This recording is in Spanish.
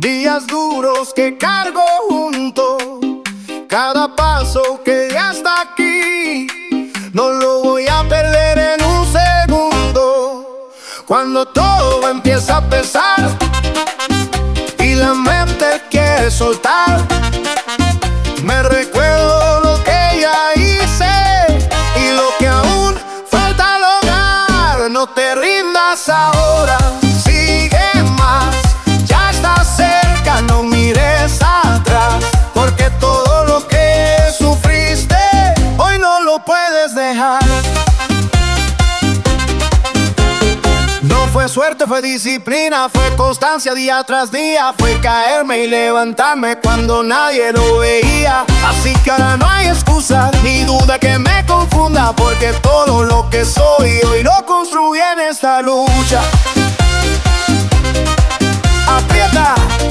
días duros que cargo junto, cada paso que ya está aquí, no lo voy a perder en un segundo. Cuando todo empieza a pesar y la mente quiere soltar, me recuerdo lo que ya hice y lo que aún falta lograr. No te rindas ahora, sigue más, ya estás cerca, no mires atrás, porque todo lo que sufriste hoy no lo puedes dejar. No fue suerte, fue disciplina, fue constancia día tras día, fue caerme y levantarme cuando nadie lo veía. Así que ahora no hay excusa ni duda que me confunda, porque todo lo que soy hoy lo construí en esta lucha. Aprieta.